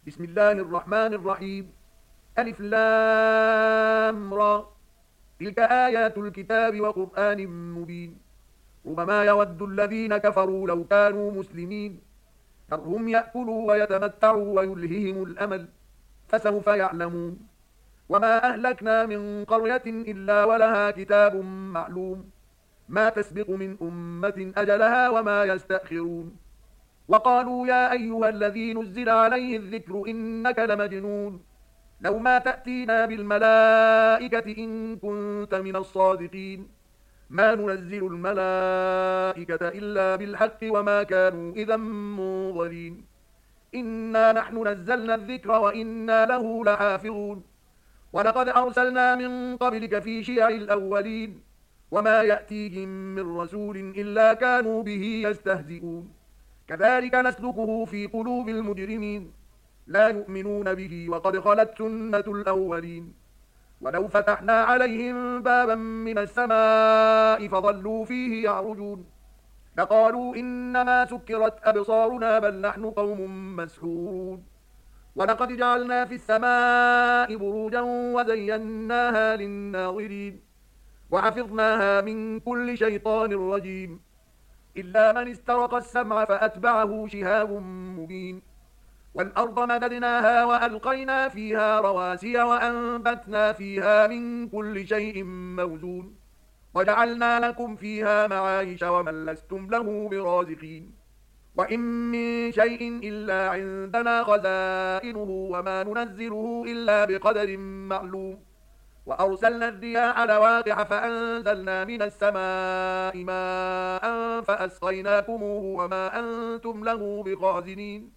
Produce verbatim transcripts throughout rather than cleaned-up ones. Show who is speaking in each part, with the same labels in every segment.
Speaker 1: بسم الله الرحمن الرحيم. ألف لام را. تلك آيات الكتاب وقرآن مبين. ربما يود الذين كفروا لو كانوا مسلمين ذرهم يأكلوا ويتمتعوا ويلههم الأمل فسوف يعلمون. وما أهلكنا من قرية إلا ولها كتاب معلوم ما تسبق من أمة أجلها وما يستأخرون. وقالوا يا أيها الذي نزل عليه الذكر إنك لمجنون لو ما تأتينا بالملائكة إن كنت من الصادقين ما ننزل الملائكة إلا بالحق وما كانوا إذا منظرين. إنا نحن نزلنا الذكر وإنا له لحافظون. ولقد أرسلنا من قبلك في شيع الأولين وما يأتيهم من رسول إلا كانوا به يستهزئون. كذلك نسلكه في قلوب المجرمين لا يؤمنون به وقد خلت سنة الأولين. ولو فتحنا عليهم بابا من السماء فظلوا فيه يعرجون لقالوا إنما سكرت أبصارنا بل نحن قوم مسحورون. ولقد جعلنا في السماء بروجا وزيناها للناظرين وحفظناها من كل شيطان رجيم إلا من استرق السمع فأتبعه شهاب مبين. والأرض مددناها وألقينا فيها رواسي وأنبتنا فيها من كل شيء موزون وجعلنا لكم فيها معايش ومن لستم له برازقين. وإن من شيء إلا عندنا خزائنه وما ننزله إلا بقدر معلوم. وأرسلنا الرياح لواقح فأنزلنا من السماء ماء فأسقيناكموه وما أنتم له بخازنين.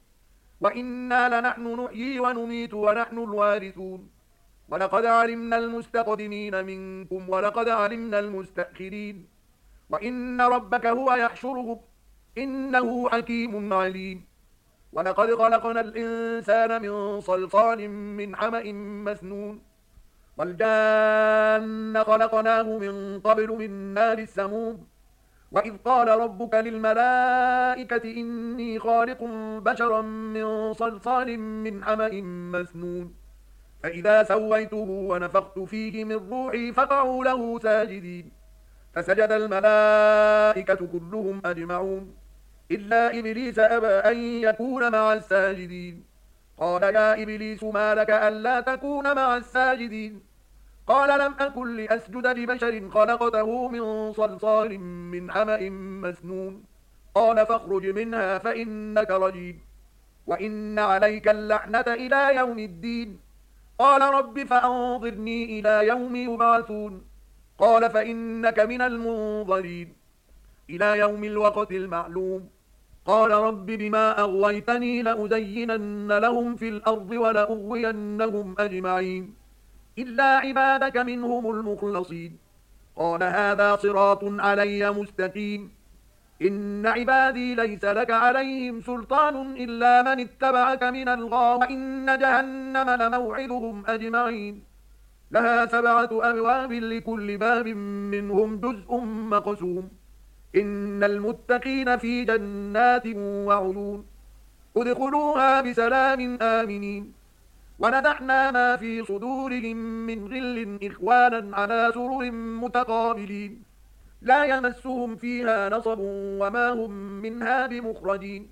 Speaker 1: وإنا لنحن نحيي ونميت ونحن الوارثون. ولقد علمنا المستقدمين منكم ولقد علمنا المستأخرين. وإن ربك هو يحشرهم إنه حكيم عليم. ولقد خلقنا الإنسان من صلصال من حمأ مسنون والجان خلقناه من قبل من نار السموم. وإذ قال ربك للملائكة إني خالق بشرا من صلصال من حمأ مسنون فإذا سويته ونفخت فيه من روحي فقعوا له ساجدين فسجد الملائكة كلهم أجمعون إلا إبليس أبى أن يكون مع الساجدين. قال يا إبليس ما لك ألا تكون مع الساجدين قال لم أكن لأسجد لبشر خلقته من صلصال من حمأ مسنون قال فاخرج منها فإنك رجيم وإن عليك اللعنة إلى يوم الدين. قال رب فأنظرني إلى يوم يبعثون قال فإنك من المنظرين إلى يوم الوقت المعلوم. قال رب بما أغويتني لأزينن لهم في الأرض ولأغوينهم أجمعين إلا عبادك منهم المخلصين. قال هذا صراط علي مستقيم. إن عبادي ليس لك عليهم سلطان إلا من اتبعك من الغاوين وإن جهنم لموعدهم أجمعين لها سبعة أبواب لكل باب منهم جزء مقسوم. إن المتقين في جنات وعيون ادخلوها بسلام آمنين. ونزعنا ما في صدورهم من غل إخوانا على سرر متقابلين لا يمسهم فيها نصب وما هم منها بمخرجين.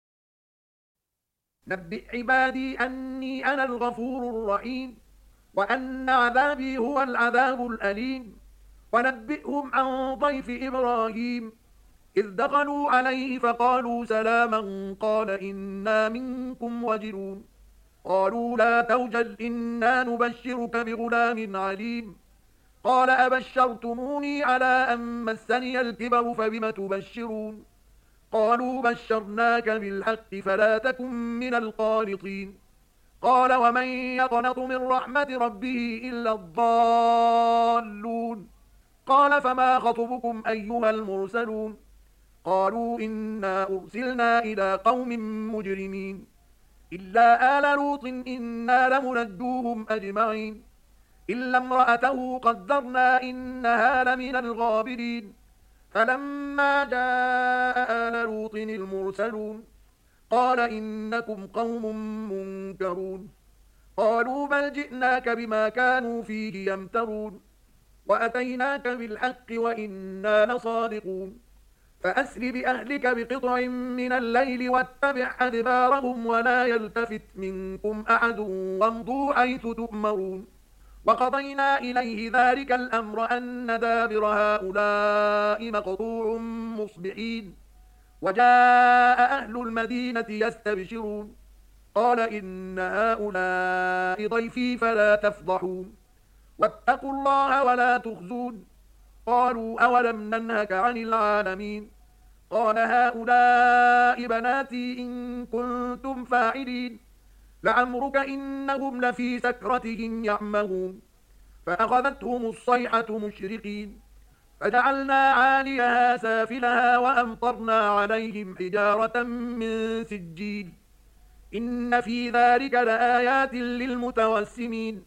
Speaker 1: نبئ عبادي أني أنا الغفور الرحيم وأن عذابي هو العذاب الأليم. ونبئهم عن ضيف إبراهيم إذ دخلوا عليه فقالوا سلاما قال إنا منكم وجلون قالوا لا توجل إنا نبشرك بغلام عليم قال أبشرتموني على أن مسني الكبر فبم تبشرون قالوا بشرناك بالحق فلا تكن من القانطين قال ومن يقنط من رحمة ربه إلا الضالون قال فما خطبكم أيها المرسلون قالوا إنا أرسلنا إلى قوم مجرمين إلا آل لوط إنا لمنجوهم أجمعين إلا امرأته قدرنا إنها لمن الغابرين فلما جاء آل لوط المرسلون قال إنكم قوم منكرون قالوا بل جئناك بما كانوا فيه يمترون وأتيناك بالحق وإنا لصادقون فأسر بأهلك بقطع من الليل واتبع أدبارهم ولا يلتفت منكم أحد وامضوا حيث تؤمرون وقضينا إليه ذلك الأمر أن دابر هؤلاء مقطوع مصبحين وجاء أهل المدينة يستبشرون قال إن هؤلاء ضيفي فلا تفضحون واتقوا الله ولا تخزون قالوا أولم ننهك عن العالمين قال هؤلاء بناتي إن كنتم فاعلين لعمرك إنهم لفي سكرتهم يعمهون فأخذتهم الصيحة مشرقين فجعلنا عاليها سافلها وأمطرنا عليهم حجارة من سجيل إن في ذلك لآيات للمتوسمين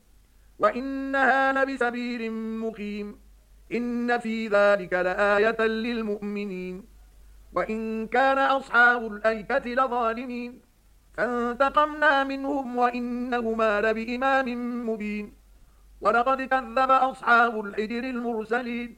Speaker 1: وإنها لبسبيل مقيم إن في ذلك لآية للمؤمنين وإن كان أصحاب الأيكة لظالمين فانتقمنا منهم وإنهما لبإمام مبين ولقد كذب أصحاب الحجر المرسلين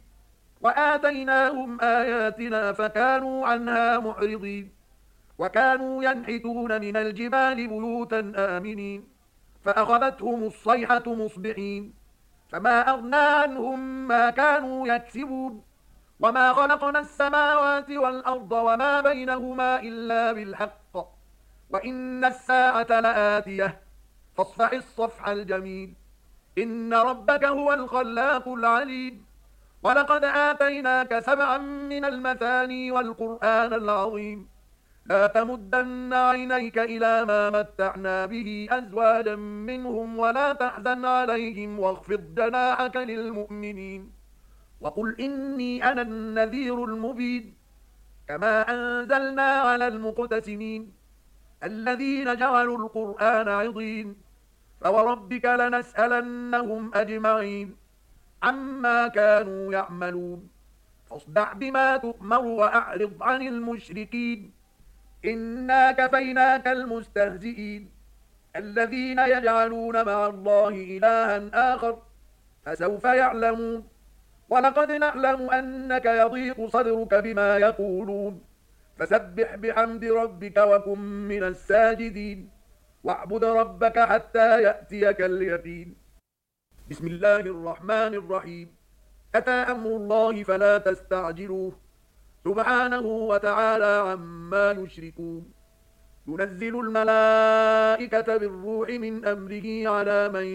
Speaker 1: وآتيناهم آياتنا فكانوا عنها معرضين وكانوا ينحتون من الجبال بيوتا آمنين فأخذتهم الصيحة مصبحين فما أغنى عنهم ما كانوا يكسبون وما خلقنا السماوات والأرض وما بينهما إلا بالحق وإن الساعة لآتية فاصفح الصفح الجميل إن ربك هو الخلاق العليم ولقد آتيناك سبعا من المثاني والقرآن العظيم لا تمدن عينيك إلى ما متعنا به أزواجا منهم ولا تحزن عليهم واخفض جناحك للمؤمنين وقل إني أنا النذير المبين كما أنزلنا على المقتسمين الذين جعلوا القرآن عضين فوربك لنسألنهم أجمعين عما كانوا يعملون فاصدع بما تؤمر وأعرض عن المشركين إنا كفيناك المستهزئين الذين يجعلون مع الله إلها آخر فسوف يعلمون ولقد نعلم أنك يضيق صدرك بما يقولون فسبح بحمد ربك وكن من الساجدين واعبد ربك حتى يأتيك اليقين بسم الله الرحمن الرحيم أتى أمر الله فلا تستعجلوه سبحانه وتعالى عما يشركون ينزل الملائكة بالروح من أمره على من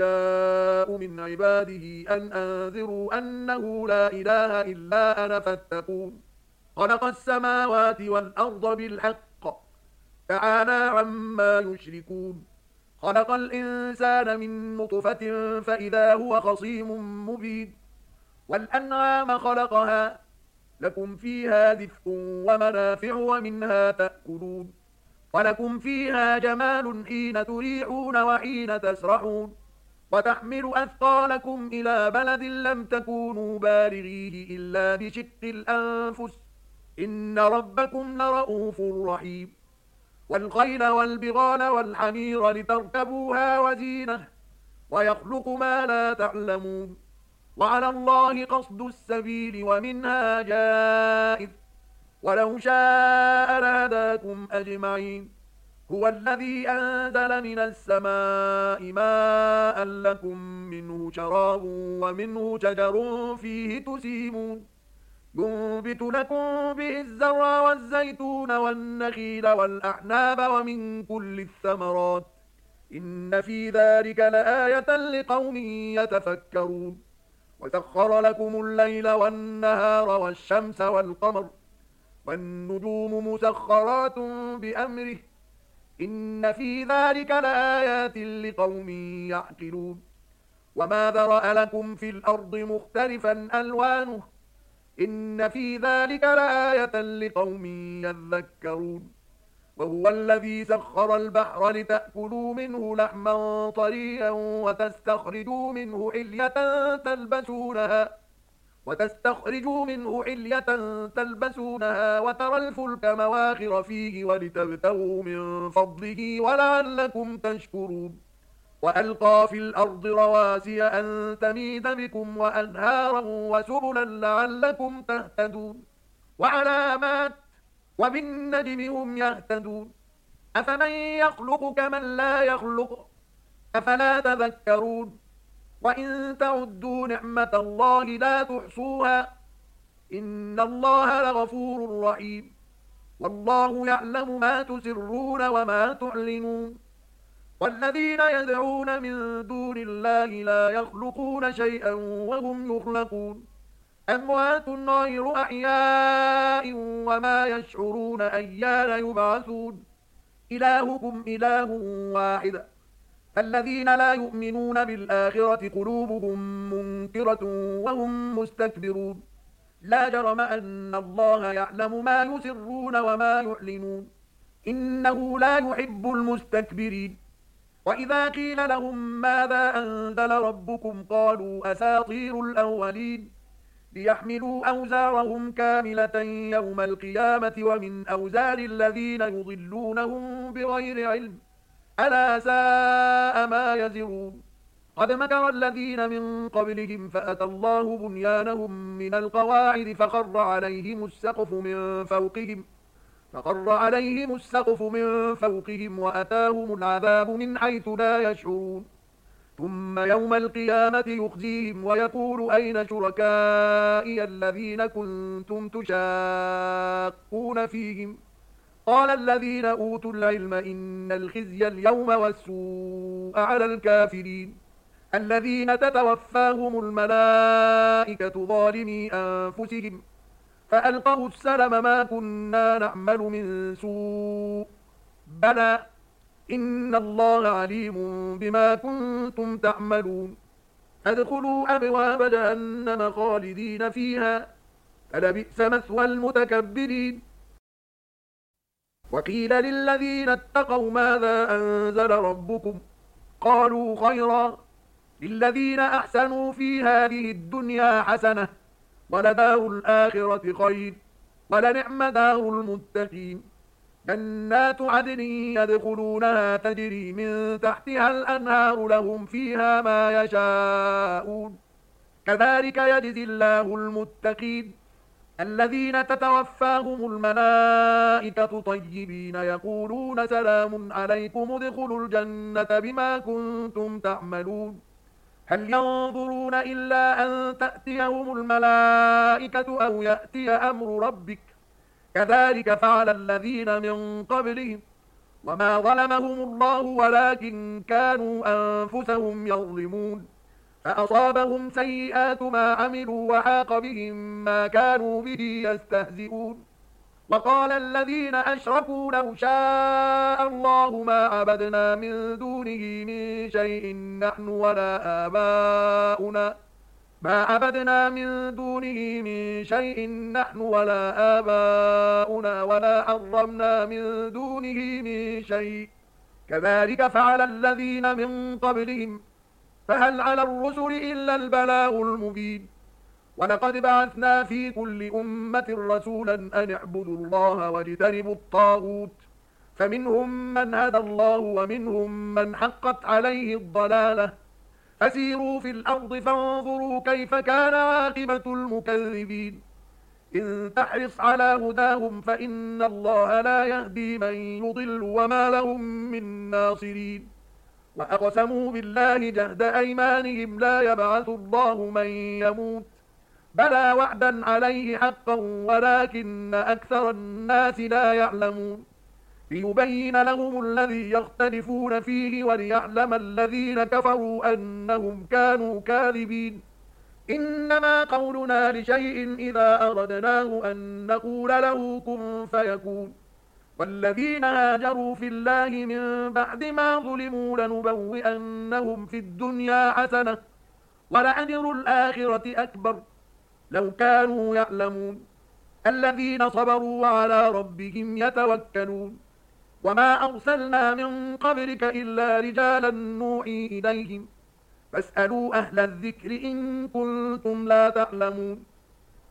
Speaker 1: يشاء من عباده أن أنذروا أنه لا إله إلا أنا فاتقون خلق السماوات والأرض بالحق تعالى عما يشركون خلق الإنسان من نطفة فإذا هو خصيم مبين والأنعام خلقها لكم فيها دفء ومنافع ومنها تأكلون ولكم فيها جمال حين تريحون وحين تسرحون وتحمل أثقالكم إلى بلد لم تكونوا بالغيه إلا بشق الأنفس إن ربكم لرؤوف رحيم والخيل والبغال والحمير لتركبوها وزينة ويخلق ما لا تعلمون وعلى الله قصد السبيل ومنها جائر ولو شاء لهداكم أجمعين هو الذي أنزل من السماء ماء لكم منه شراب ومنه شجر فيه تسيمون ينبت لكم به الزرع والزيتون والنخيل والأعناب ومن كل الثمرات إن في ذلك لآية لقوم يتفكرون وسخر لكم الليل والنهار والشمس والقمر والنجوم مسخرات بأمره إن في ذلك لآيات لقوم يعقلون وما ذرأ لكم في الأرض مختلفا ألوانه إن في ذلك لآية لقوم يذكرون وهو الذي سخر البحر لتأكلوا منه لحما طريا وتستخرجوا منه حلية تلبسونها وتستخرجوا منه حلية تلبسونها وترى الفلك مواخر فيه ولتبتغوا من فضله ولعلكم تشكرون وألقى في الأرض رواسي أن تميد بكم وأنهارا وسبلا لعلكم تهتدون وعلامات وبالنجم هم يهتدون أفمن يخلق كمن لا يخلق أفلا تذكرون وإن تعدوا نعمة الله لا تحصوها إن الله لغفور رحيم والله يعلم ما تسرون وما تعلنون والذين يدعون من دون الله لا يخلقون شيئا وهم يخلقون أموات غير أحياء وما يشعرون أيان يبعثون إلهكم إله واحد فالذين لا يؤمنون بالآخرة قلوبهم منكرة وهم مستكبرون لا جرم أن الله يعلم ما يسرون وما يعلنون إنه لا يحب المستكبرين وإذا قيل لهم ماذا أنزل ربكم قالوا أساطير الأولين ليحملوا أوزارهم كاملة يوم القيامة ومن أوزار الذين يضلونهم بغير علم ألا ساء ما يزرون قد مكر الذين من قبلهم فأتى الله بنيانهم من القواعد فخر عليهم السقف من فوقهم فقر عليهم السقف من فوقهم وأتاهم العذاب من حيث لا يشعرون ثم يوم القيامة يخزيهم ويقول أين شركائي الذين كنتم تشاقون فيهم قال الذين أوتوا العلم إن الخزي اليوم والسوء على الكافرين الذين تتوفاهم الملائكة ظالمي أنفسهم فألقوا السلم ما كنا نعمل من سوء بلى إن الله عليم بما كنتم تعملون ادخلوا أبواب جهنم خالدين فيها فلبئس مثوى المتكبرين وقيل للذين اتقوا ماذا أنزل ربكم قالوا خيرا للذين أحسنوا في هذه الدنيا حسنة ولدار الآخرة خير ولنعم دار المتقين جنات عدن يدخلونها تجري من تحتها الأنهار لهم فيها ما يشاءون كذلك يجزي الله المتقين الذين تتوفاهم الملائكة طيبين يقولون سلام عليكم ادخلوا الجنة بما كنتم تعملون هل ينظرون إلا أن تأتيهم الملائكة أو يأتي أمر ربك كذلك فعل الذين من قبلهم وما ظلمهم الله ولكن كانوا أنفسهم يظلمون فأصابهم سيئات ما عملوا وحاق بهم ما كانوا به يستهزئون وقال الذين أشركوا لو شاء الله ما عبدنا من دونه من شيء نحن ولا آباؤنا ما عبدنا من دونه من شيء نحن ولا آباؤنا ولا حرمنا من دونه من شيء كذلك فعل الذين من قبلهم فهل على الرسل إلا البلاغ المبين ولقد بعثنا في كل أمة رسولا أن اعبدوا الله واجتنبوا الطاغوت فمنهم من هدى الله ومنهم من حقت عليه الضلالة فسيروا في الأرض فانظروا كيف كان عاقبة المكذبين إن تحرص على هداهم فإن الله لا يهدي من يضل وما لهم من ناصرين وأقسموا بالله جهد أيمانهم لا يبعث الله من يموت بلى وعدا عليه حقا ولكن أكثر الناس لا يعلمون ليبين لهم الذي يختلفون فيه وليعلم الذين كفروا أنهم كانوا كاذبين إنما قولنا لشيء إذا أردناه أن نقول له كن فيكون والذين هاجروا في الله من بعد ما ظلموا لنبوئنهم في الدنيا حسنة ولأجر الآخرة أكبر لو كانوا يعلمون الذين صبروا وعلى ربهم يتوكلون وما أرسلنا من قبلك إلا رجالا نوحي إليهم فاسألوا أهل الذكر إن كنتم لا تعلمون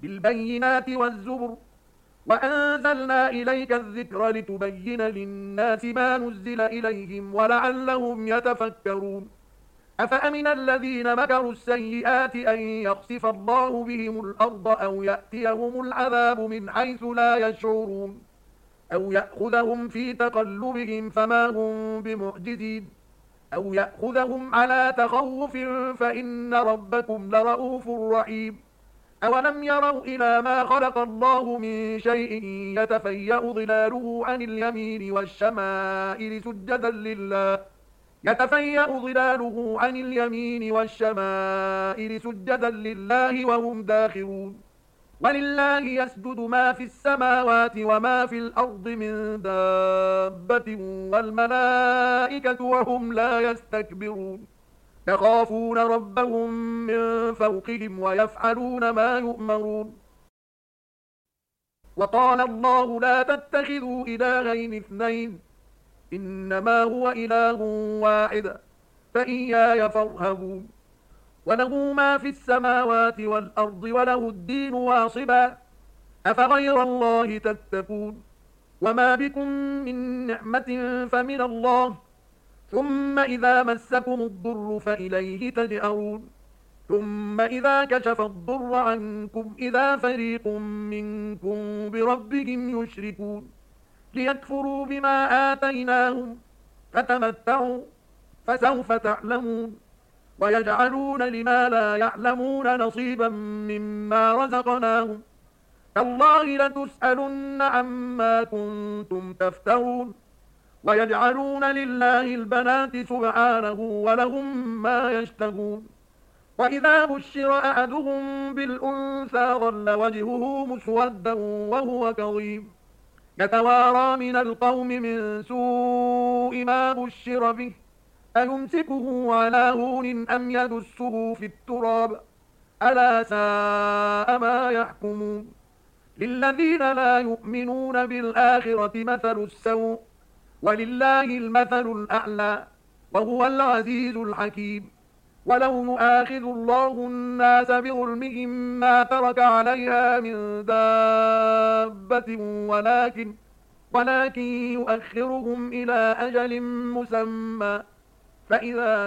Speaker 1: بالبينات والزبر وأنزلنا إليك الذكر لتبين للناس ما نزل إليهم ولعلهم يتفكرون أفأمن الذين مكروا السيئات أن يخسف الله بهم الأرض أو يأتيهم العذاب من حيث لا يشعرون أو يأخذهم في تقلبهم فما هم بمعجزين أو يأخذهم على تخوف فإن ربكم لرؤوف رحيم أولم يروا إلى ما خلق الله من شيء يتفيأ ظلاله عن اليمين والشمائل سجدا لله يتفيأ ظلاله عن اليمين والشمائل سجدا لله وهم داخرون ولله يسجد ما في السماوات وما في الأرض من دابة والملائكة وهم لا يستكبرون يخافون ربهم من فوقهم ويفعلون ما يؤمرون وقال الله لا تتخذوا إلهين اثنين إنما هو إله واحد فإياي فارهبون وله ما في السماوات والأرض وله الدين واصبا أفغير الله تتقون وما بكم من نعمة فمن الله ثم إذا مسكم الضر فإليه تجأرون ثم إذا كشف الضر عنكم إذا فريق منكم بربهم يشركون ليكفروا بما آتيناهم فتمتعوا فسوف تعلمون ويجعلون لما لا يعلمون نصيبا مما رزقناهم تالله لتسألن عما كنتم تفترون ويجعلون لله البنات سبحانه ولهم ما يشتهون وإذا بشر أحدهم بالأنثى ظل وجهه مسودا وهو كظيم يتوارى من القوم من سوء ما بشر به أيمسكه على هون أم يدسه في التراب ألا ساء ما يحكمون للذين لا يؤمنون بالآخرة مثل السوء ولله المثل الأعلى وهو العزيز الحكيم ولو يؤاخذ الله الناس بظلمهم ما ترك عليها من دابة ولكن ولكن يؤخرهم إلى أجل مسمى فإذا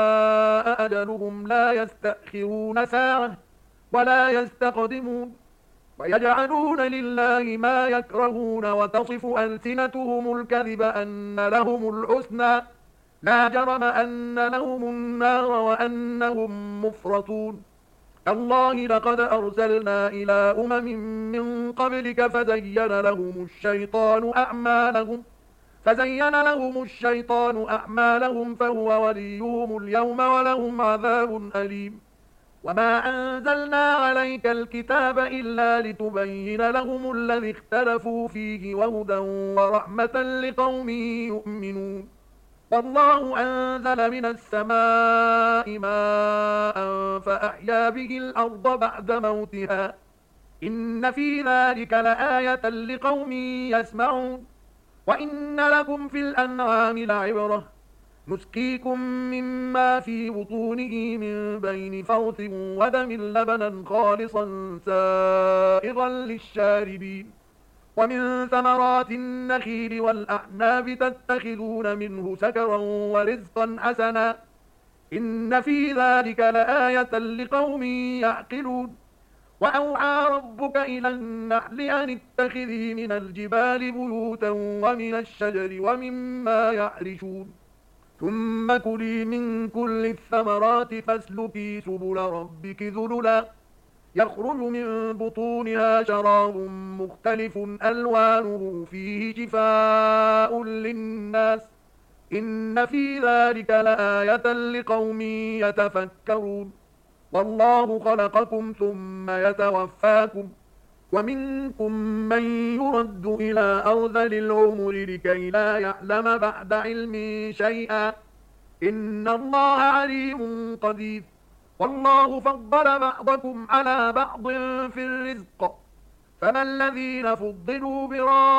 Speaker 1: جاء أجلهم لا يستأخرون ساعة ولا يستقدمون ويجعلون لله ما يكرهون وتصف ألسنتهم الكذب أن لهم الحسنى لا جرم أن لهم النار وأنهم مفرطون الله لقد أرسلنا إلى أمم من قبلك فزين لهم الشيطان أعمالهم فزين لهم الشيطان أعمالهم فهو وليهم اليوم ولهم عذاب أليم وما أنزلنا عليك الكتاب إلا لتبين لهم الذي اختلفوا فيه وهدى ورحمة لقوم يؤمنون والله أنزل من السماء ماء فأحيا به الأرض بعد موتها إن في ذلك لآية لقوم يسمعون وإن لكم في الأنعام لعبرة نسقيكم مما في بطونه من بين فرث ودم لبنا خالصا سائغا للشاربين ومن ثمرات النخيل والأعناب تتخذون منه سكرا ورزقا حسنا إن في ذلك لآية لقوم يعقلون وأوحى ربك إلى النحل أن اتخذي من الجبال بيوتا ومن الشجر ومما يعرشون ثم كلي من كل الثمرات فاسلكي سبل ربك ذللا يخرج من بطونها شراب مختلف ألوانه فيه شفاء للناس إن في ذلك لآية لقوم يتفكرون والله خلقكم ثم يتوفاكم ومنكم من يرد إلى أرذل العمر لكي لا يعلم بعد علم شيئا إن الله عليم قدير والله فضل بعضكم على بعض في الرزق فما الذين فضلوا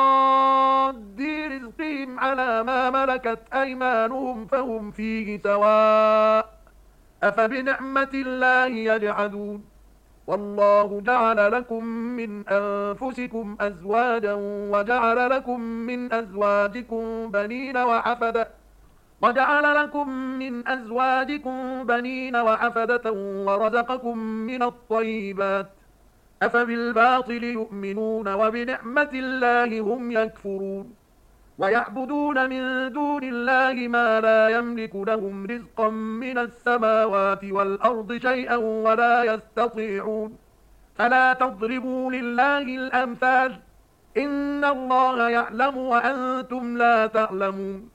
Speaker 1: براد رزقهم على ما ملكت أيمانهم فهم فيه سواء أفبنعمة الله يجحدون والله جعل لكم من أنفسكم أزواجا وجعل لكم من أزواجكم بنين وحفدة وجعل لكم من أزواجكم بنين وحفدة ورزقكم من الطيبات أفبالباطل يؤمنون وبنعمة الله هم يكفرون ويعبدون من دون الله ما لا يملك لهم رزقا من السماوات والأرض شيئا ولا يستطيعون فلا تضربوا لله الأمثال إن الله يعلم وأنتم لا تعلمون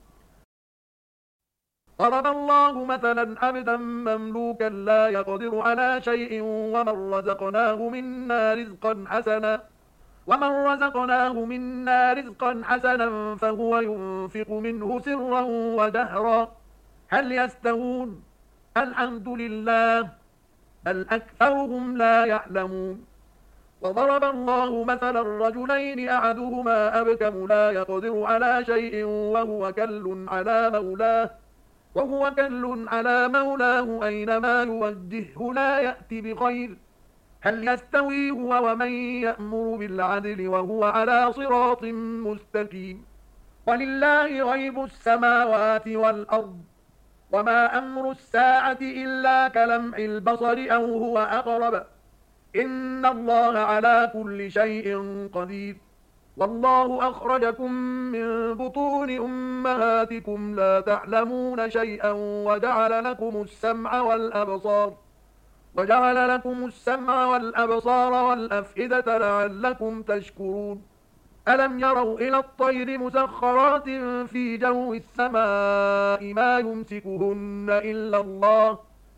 Speaker 1: ضرب الله مثلا عبدا مملوكا لا يقدر على شيء ومن رزقناه منا رزقا حسنا ومن رزقناه منا رزقا حسنا فهو ينفق منه سرا وجهرا هل يستوون الحمد لله بل أكثرهم لا يعلمون وضرب الله مثلا رجلين أحدهما أبكم لا يقدر على شيء وهو كل على مولاه وهو كل على مولاه أينما يوجهه لا يأتي بخير هل يستوي هو ومن يأمر بالعدل وهو على صراط مستقيم ولله غيب السماوات والأرض وما أمر الساعة إلا كلمح البصر أو هو أقرب إن الله على كل شيء قدير والله أخرجكم من بطون أمهاتكم لا تعلمون شيئا وجعل لكم السمع والأبصار وجعل لكم السمع والأبصار والأفئدة لعلكم تشكرون ألم يروا إلى الطير مسخرات في جو السماء ما يمسكهن إلا الله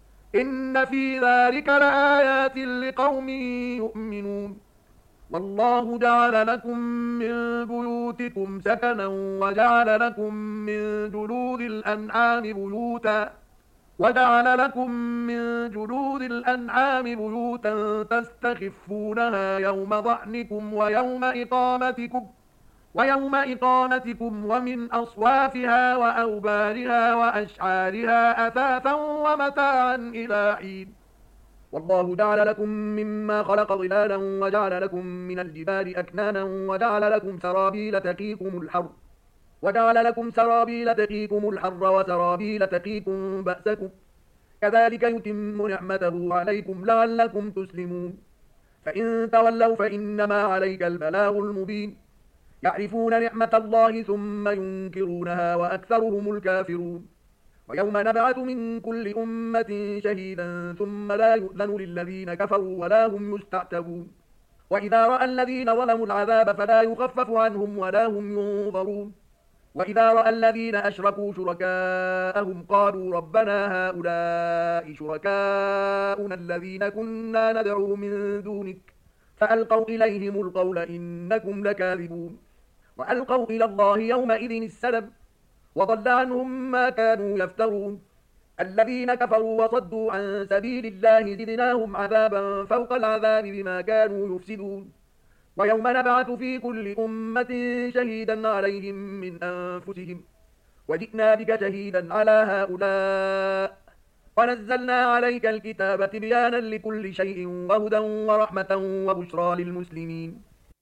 Speaker 1: إن في ذلك لآيات لقوم يؤمنون والله جعل لكم من بيوتكم سكنا وجعل لكم من جلود الأنعام بيوتا وجعل لكم من جلود الأنعام بيوتا تستخفونها يوم ضعنكم ويوم إقامتكم ويوم إقامتكم ومن أصوافها وأوبارها وأشعارها أثاثا ومتاعا إلى حين والله جعل لكم مما خلق ظلالا وجعل لكم من الجبال أكنانا وجعل لكم سرابيل تقيكم الحر وجعل لكم سرابيل تقيكم الحر وسرابيل تقيكم بأسكم كذلك يتم نعمته عليكم لعلكم تسلمون فإن تولوا فإنما عليك البلاغ المبين يعرفون نعمة الله ثم ينكرونها وأكثرهم الكافرون ويوم نبعث من كل أمة شهيدا ثم لا يؤذن للذين كفروا ولا هم يستعتبون وإذا رأى الذين ظلموا العذاب فلا يخفف عنهم ولا هم ينظرون وإذا رأى الذين أشركوا شركاءهم قالوا ربنا هؤلاء شركاؤنا الذين كنا ندعو من دونك فألقوا إليهم القول إنكم لكاذبون وألقوا إلى الله يومئذ السلم وضل عنهم ما كانوا يفترون الذين كفروا وصدوا عن سبيل الله زدناهم عذابا فوق العذاب بما كانوا يفسدون ويوم نبعث في كل أمة شهيدا عليهم من أنفسهم وجئنا بك شهيدا على هؤلاء ونزلنا عليك الكتاب تبيانا لكل شيء وهدى ورحمة وبشرى للمسلمين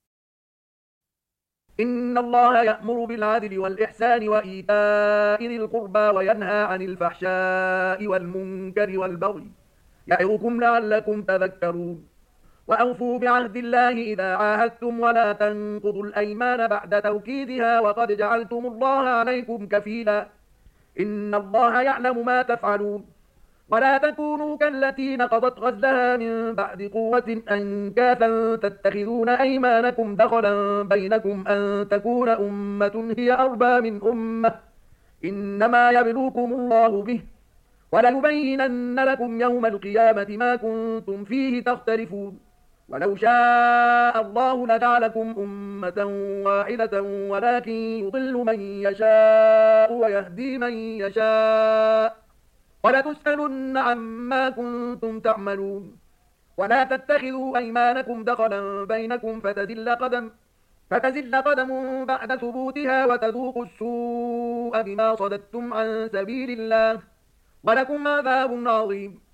Speaker 1: إن الله يأمر بالعدل والإحسان وإيتاء ذي القربى وينهى عن الفحشاء والمنكر والبغي يعظكم لعلكم تذكرون وأوفوا بعهد الله إذا عاهدتم ولا تنقضوا الأيمان بعد توكيدها وقد جعلتم الله عليكم كفيلا إن الله يعلم ما تفعلون ولا تكونوا كالتي نقضت غزلها من بعد قوة أنكاثا تتخذون أيمانكم دخلا بينكم أن تكون أمة هي أربى من أمة إنما يبلوكم الله به وليبينن لكم يوم القيامة ما كنتم فيه تختلفون ولو شاء الله لجعلكم أمة واحدة ولكن يضل من يشاء ويهدي من يشاء ولتسألن عما كنتم تعملون ولا تتخذوا أيمانكم دخلا بينكم فتزل قدم فتزل قدم بعد ثبوتها وتذوقوا السوء بما صددتم عن سبيل الله ولكم عذاب عظيم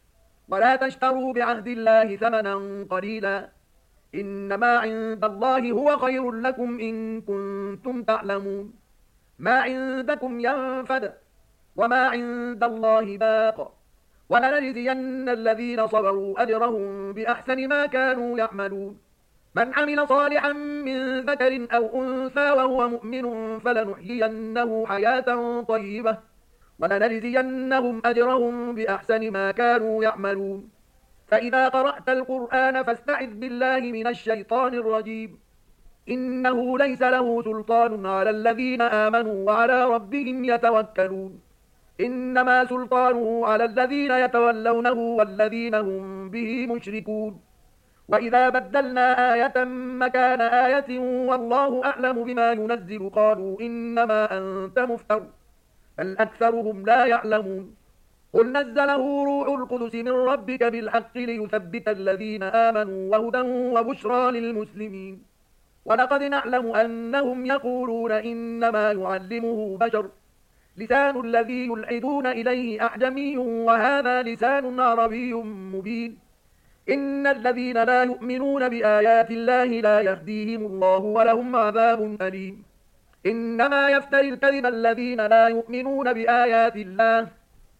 Speaker 1: ولا تشتروا بعهد الله ثمنا قليلا إنما عند الله هو خير لكم إن كنتم تعلمون ما عندكم ينفد وما عند الله باق ولنجزين الذين صبروا أجرهم بأحسن ما كانوا يعملون من عمل صالحا من ذكر أو أنثى وهو مؤمن فلنحيينه حياة طيبة ولنجزينهم أجرهم بأحسن ما كانوا يعملون فإذا قرأت القرآن فاستعذ بالله من الشيطان الرجيم إنه ليس له سلطان على الذين آمنوا وعلى ربهم يتوكلون إنما سلطانه على الذين يتولونه والذين هم به مشركون وإذا بدلنا آية مكان آية والله أعلم بما ينزل قالوا إنما أنت مفتر بل أكثرهم لا يعلمون قل نزله روح القدس من ربك بالحق ليثبت الذين آمنوا وهدى وبشرى للمسلمين ولقد نعلم أنهم يقولون إنما يعلمه بشر لسان الذي يلحدون إليه أعجمي وهذا لسان عربي مبين إن الذين لا يؤمنون بآيات الله لا يهديهم الله ولهم عذاب أليم إنما يفتري الكذب الذين لا يؤمنون بآيات الله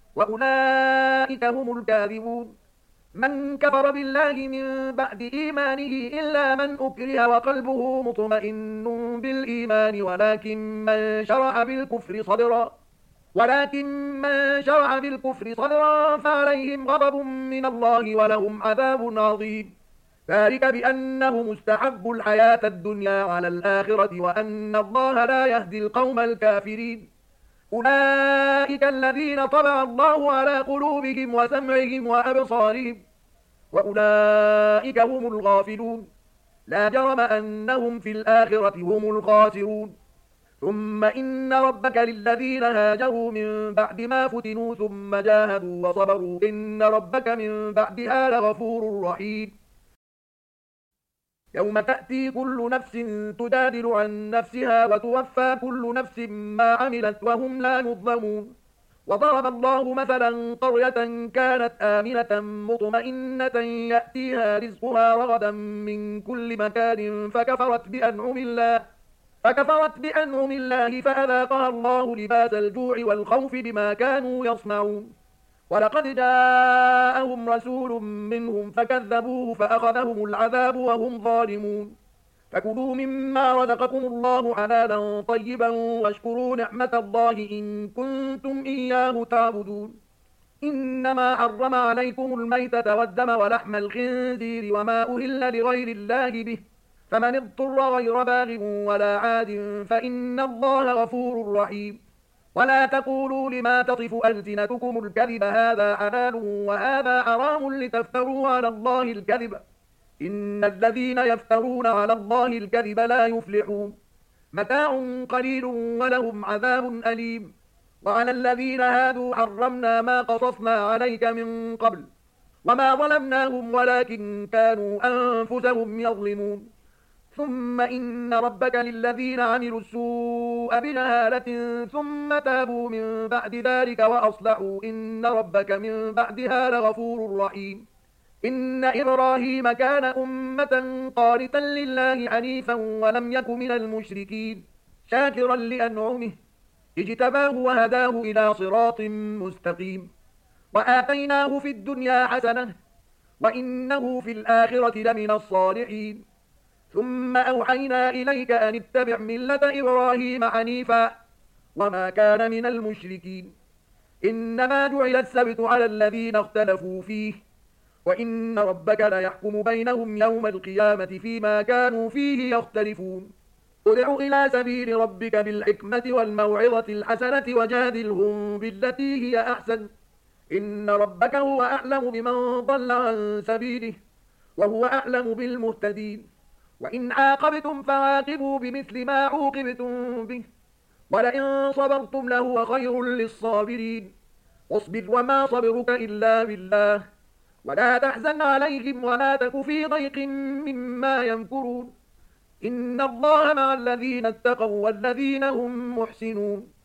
Speaker 1: وأولئك هم الكاذبون من كفر بالله من بعد إيمانه إلا من أكره وقلبه مطمئن بالإيمان ولكن من شرع بالكفر صدرا ولكن من شرع بالكفر صدرا فعليهم غضب من الله ولهم عذاب عظيم ذلك بأنهم استحبوا الحياة الدنيا على الآخرة وأن الله لا يهدي القوم الكافرين أولئك الذين طبع الله على قلوبهم وسمعهم وأبصارهم وأولئك هم الغافلون لا جرم أنهم في الآخرة هم الخاسرون ثم إن ربك للذين هاجروا من بعد ما فتنوا ثم جاهدوا وصبروا إن ربك من بعدها لغفور رحيم يوم تأتي كل نفس تجادل عن نفسها وتوفى كل نفس ما عملت وهم لا يظلمون وضرب الله مثلا قرية كانت آمنة مطمئنة يأتيها رزقها رغدا من كل مكان فكفرت بأنعم الله فكفرت بأنعم الله فأذاقها الله لباس الجوع والخوف بما كانوا يصنعون ولقد جاءهم رسول منهم فكذبوه فأخذهم العذاب وهم ظالمون فكلوا مما رزقكم الله حلالا طيبا واشكروا نعمة الله إن كنتم إياه تعبدون إنما حرم عليكم الميتة والدم ولحم الخنزير وما أهل لغير الله به فمن اضطر غير باغ ولا عاد فإن الله غفور رحيم ولا تقولوا لما تصف ألسنتكم الكذب هذا حلال وهذا حرام لتفتروا على الله الكذب إن الذين يفترون على الله الكذب لا يفلحون متاع قليل ولهم عذاب أليم وعلى الذين هادوا حرمنا ما قصصنا عليك من قبل وما ظلمناهم ولكن كانوا أنفسهم يظلمون ثم إن ربك للذين عملوا السوء بجهالة ثم تابوا من بعد ذلك وأصلحوا إن ربك من بعدها لغفور رحيم إن إبراهيم كان أمة قانتا لله حنيفا ولم يك من المشركين شاكرا لأنعمه اجتباه وهداه إلى صراط مستقيم وآتيناه في الدنيا حسنة وإنه في الآخرة لمن الصالحين ثم أوحينا إليك أن اتبع ملة إبراهيم حنيفا وما كان من المشركين إنما جعل السبت على الذين اختلفوا فيه وإن ربك ليحكم بينهم يوم القيامة فيما كانوا فيه يختلفون ادع إلى سبيل ربك بالحكمة والموعظة الحسنة وجادلهم بالتي هي أحسن إن ربك هو أعلم بمن ضل عن سبيله وهو أعلم بالمهتدين وإن عاقبتم فعاقبوا بمثل ما عوقبتم به ولئن صبرتم لهو خير للصابرين واصبر وما صبرك إلا بالله ولا تحزن عليهم ولا تك في ضيق مما يمكرون إن الله مع الذين اتقوا والذين هم محسنون